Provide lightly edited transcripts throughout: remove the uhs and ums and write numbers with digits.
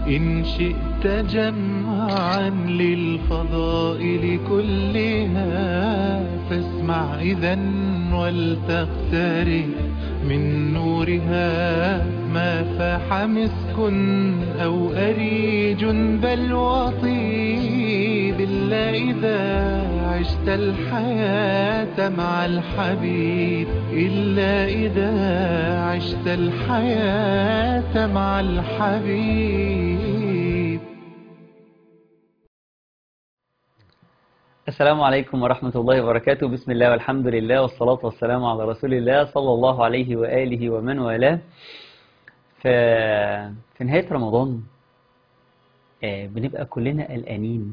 إن شئت جمعا للفضائل كلها فاسمع إذن ولتقترب من نورها ما فاح مسك أو أريج بل وطيب إلا إذا عشت الحياة مع الحبيب إلا إذا عشت الحياة مع الحبيب. السلام عليكم ورحمة الله وبركاته. بسم الله والحمد لله والصلاة والسلام على رسول الله صلى الله عليه وآله ومن والاه. في نهاية رمضان بنبقى كلنا قلقانين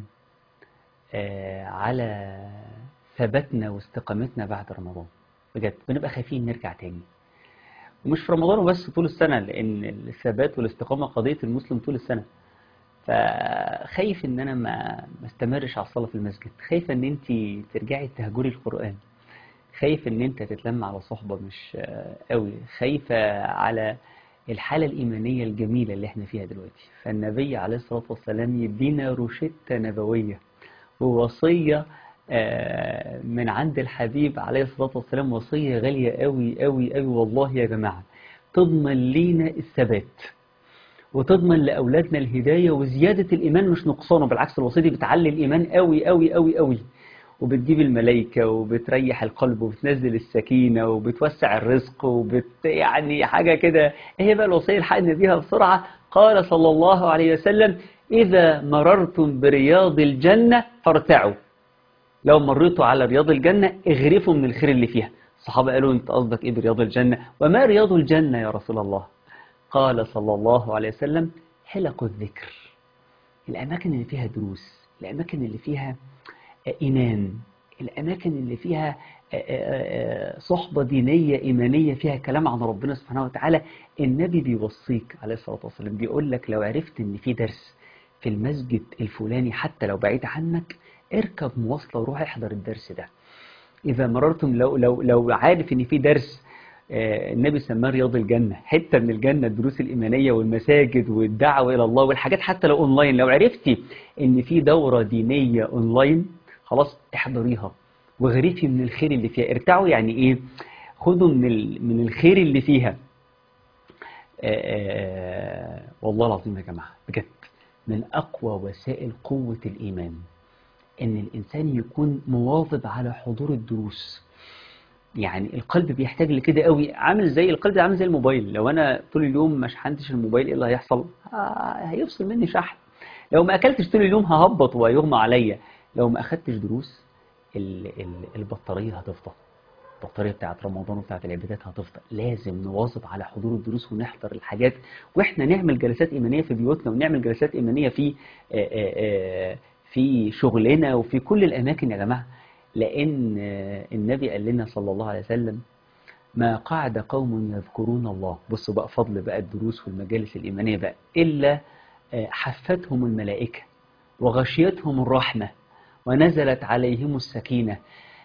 على ثباتنا واستقامتنا بعد رمضان. بجد بنبقى خايفين نرجع تاني، ومش في رمضان وبس، طول السنة، لأن الثبات والاستقامة قضية المسلم طول السنة. فخايف ان انا ما استمرش على الصلاة في المسجد، خايفة ان انت ترجعي تهجري القرآن، خايف ان انت تتلم على صحبة مش قوي، خايفة على الحالة الإيمانية الجميلة اللي احنا فيها دلوقتي. فالنبي عليه الصلاة والسلام يدينا روشتة نبوية ووصية من عند الحبيب عليه الصلاة والسلام، وصية غالية قوي قوي قوي والله يا جماعة، تضمن لينا الثبات وتضمن لأولادنا الهداية وزيادة الإيمان مش نقصانه. بالعكس، الوصية دي بتعلي الإيمان قوي قوي قوي قوي، وبتجيب الملائكة وبتريح القلب وبتنزل السكينة وبتوسع الرزق يعني حاجة كده. هي بقى الوصية الحقنا بيها بسرعة. قال صلى الله عليه وسلم: إذا مررتم برياض الجنة فارتعوا. لو مريتوا على رياض الجنة اغرفوا من الخير اللي فيها. الصحابة قالوا: انت قصدك ايه برياض الجنة؟ وما رياض الجنة يا رسول الله؟ قال صلى الله عليه وسلم: حلق الذكر، الأماكن اللي فيها دروس، الأماكن اللي فيها إيمان، الأماكن اللي فيها صحبة دينية إيمانية فيها كلام عن ربنا سبحانه وتعالى. النبي بيوصيك عليه الصلاة والسلام، بيقول لك لو عرفت إن في درس في المسجد الفلاني حتى لو بعيد عنك، اركب مواصلة وروح احضر الدرس ده. إذا مررتم، لو عارف إن في درس النبي سماه رياض الجنة، حتة من الجنة، الدروس الإيمانية والمساجد والدعوة إلى الله والحاجات، حتى لو أونلاين، لو عرفتي إن في دورة دينية أونلاين، خلاص احضريها وغريفي من الخير اللي فيها. ارتعوا يعني إيه؟ خدوا من الخير اللي فيها. والله العظيم يا جماعة بجد، من أقوى وسائل قوة الإيمان إن الإنسان يكون مواظب على حضور الدروس. يعني القلب بيحتاج لكده قوي، عامل زي القلب، عامل زي الموبايل. لو انا طول اليوم ما شحنتش الموبايل، ايه اللي هيحصل؟ هيفصل مني شحن. لو ما اكلتش طول اليوم ههبط وهيغمى عليا. لو ما اخدتش دروس البطاريه هتفضى، البطاريه بتاعت رمضان وبتاعت العبادات هتفضى. لازم نواظب على حضور الدروس ونحضر الحاجات، واحنا نعمل جلسات ايمانيه في بيوتنا، ونعمل جلسات ايمانيه في شغلنا وفي كل الاماكن يا جماعه. لأن النبي قال لنا صلى الله عليه وسلم: ما قعد قوم يذكرون الله، بصوا بقى فضل بقى الدروس والمجالس الإيمانية بقى، إلا حفتهم الملائكة وغشيتهم الرحمة ونزلت عليهم السكينة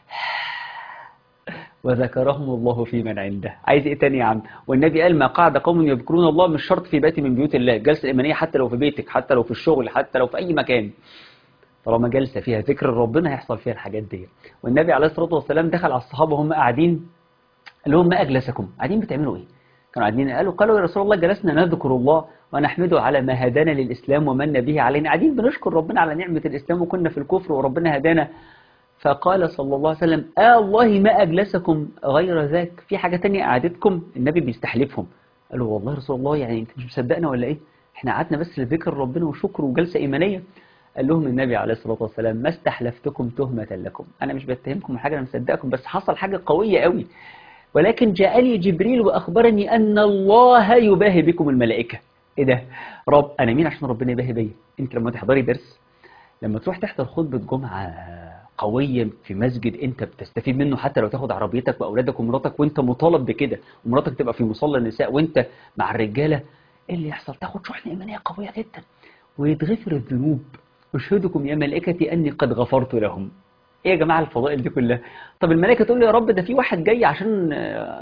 وذكرهم الله في من عنده. عايز ايه تاني يا عم؟ والنبي قال: ما قعد قوم يذكرون الله، مش شرط في بيت من بيوت الله، جلسة إيمانية حتى لو في بيتك، حتى لو في الشغل، حتى لو في أي مكان، طالما جلسة فيها ذكر ربنا هيحصل فيها الحاجات دي. والنبي عليه الصلاة والسلام دخل على الصحابة وهم قاعدين، قال لهم: ما أجلسكم؟ قاعدين بتعملوا إيه؟ كانوا قاعدين، قالوا: يا رسول الله جلسنا نذكر الله ونحمده على ما هدانا للإسلام ومن به علينا. قاعدين بنشكر ربنا على نعمة الإسلام وكنا في الكفر وربنا هدانا. فقال صلى الله عليه وسلم: والله ما أجلسكم غير ذاك، في حاجة تانية قعدتكم؟ النبي بيستحلفهم. قالوا: والله يا رسول الله، يعني أنت مش مصدقنا ولا إيه؟ إحنا قعدنا بس لذكر ربنا وشكر وجلسة إيمانية. قال لهم النبي عليه الصلاة والسلام: ما استحلفتكم تهمة لكم، أنا مش بتهمكم حاجة، أنا مصدقكم، بس حصل حاجة قوية قوي، ولكن جاءني جبريل وأخبرني أن الله يباهي بكم الملائكة. إيه ده؟ رب، أنا مين عشان ربنا يباهي بيا؟ أنت لما تحضري درس، لما تروح تحضر خطبة جمعة قوية في مسجد أنت بتستفيد منه، حتى لو تاخد عربيتك وأولادك ومراتك وأنت مطالب بكده، ومراتك تبقى في مصلى النساء وأنت مع الرجالة، إيه اللي يحصل؟ تاخد شحنة إيمانية قوية جدا ويتغفر الذنوب. أشهدكم يا ملائكتي أني قد غفرت لهم. إيه يا جماعة الفضائل دي كلها؟ طب الملائكة تقول له: يا رب ده في واحد جاي عشان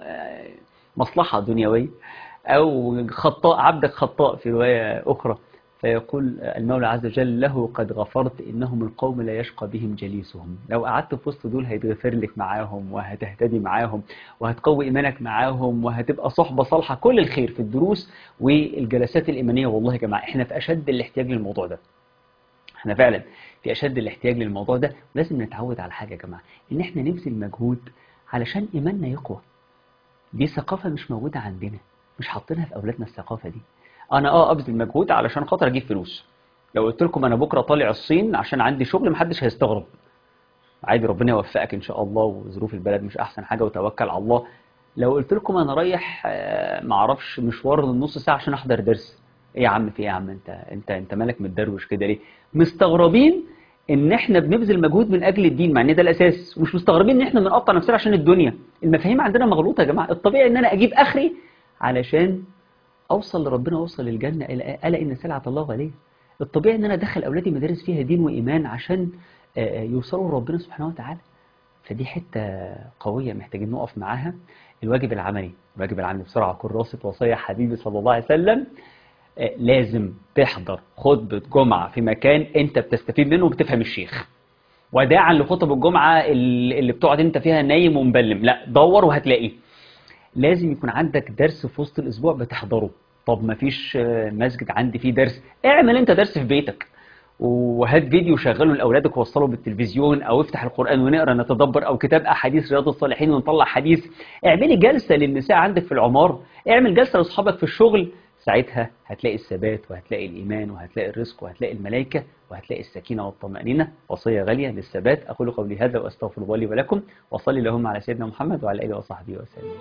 مصلحة دنيوية، أو خطاء، عبدك خطاء في رواية أخرى، فيقول المولى عز وجل له قد غفرت إنهم القوم لا يشقى بهم جليسهم. لو قعدت في وسط دول هيتغفر لك معاهم، وهتهتدي معاهم، وهتقوي إيمانك معاهم، وهتبقى صحبة صالحة. كل الخير في الدروس والجلسات الإيمانية. والله يا جماعة إحنا في أشد الاحتياج للموضوع ده، احنا فعلا في أشد الاحتياج للموضوع ده. ولازم نتعود على حاجة يا جماعة، إن احنا نبذل مجهود علشان إيماننا يقوى. دي ثقافة مش موجودة عندنا، مش حاطينها في أولادنا الثقافة دي. أنا أبذل مجهود علشان خاطر أجيب فلوس. لو قلت لكم أنا بكرة طالع الصين عشان عندي شغل، محدش هيستغرب. عادي، ربنا يوفقك إن شاء الله، وظروف البلد مش أحسن حاجة وتوكل على الله. لو قلت لكم أنا رايح معرفش مشوار نص ساعة عشان أحضر درس، إيه يا عم في إيه يا عم، أنت مالك متدروش كده ليه؟ مستغربين ان احنا بنبذل مجهود من اجل الدين، مع ان ده الاساس، ومش مستغربين ان احنا بنقطع نفسنا عشان الدنيا. المفاهيم عندنا مغلوطه يا جماعه. الطبيعي ان انا اجيب اخري علشان اوصل لربنا، اوصل للجنه. الا ان سلعه الله غاليه. الطبيعي ان انا ادخل اولادي مدارس فيها دين وايمان عشان يوصلوا لربنا سبحانه وتعالى. فدي حته قويه محتاجين نقف معاها. الواجب العملي بسرعه، كراسه وصيه حبيبي صلى الله عليه وسلم. لازم تحضر خطبة جمعة في مكان انت بتستفيد منه وبتفهم الشيخ، وداعا لخطب الجمعة اللي بتقعد انت فيها نايم ومبلم. لا، دور وهتلاقيه. لازم يكون عندك درس في وسط الاسبوع بتحضره. طب ما فيش مسجد عندي فيه درس، اعمل انت درس في بيتك، وهات فيديو شغله لاولادك ووصله بالتلفزيون، او افتح القرآن ونقرا نتدبر، او كتاب احاديث رياض الصالحين ونطلع حديث. اعملي جلسة للنساء عندك في العمار، اعمل جلسة لاصحابك في الشغل. ساعتها هتلاقي الثبات، وهتلاقي الإيمان، وهتلاقي الرزق، وهتلاقي الملائكة، وهتلاقي السكينة والطمأنينة. وصية غالية للثبات. أقول قولي هذا وأستغفر الله لي ولكم، وصلي اللهم على سيدنا محمد وعلى آله وصحبه وسلم.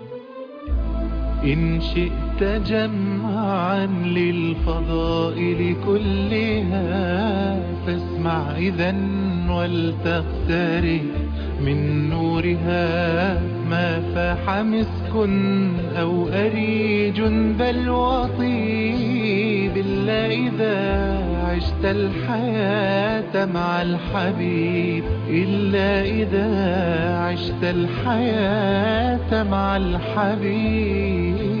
إن شئت جمعا للفضائل كلها فاسمع إذن ولتقترب من نورها ما فاح مسك أو أريج بل وطيب. إلا إذا عشت الحياة مع الحبيب، إلا إذا عشت الحياة مع الحبيب.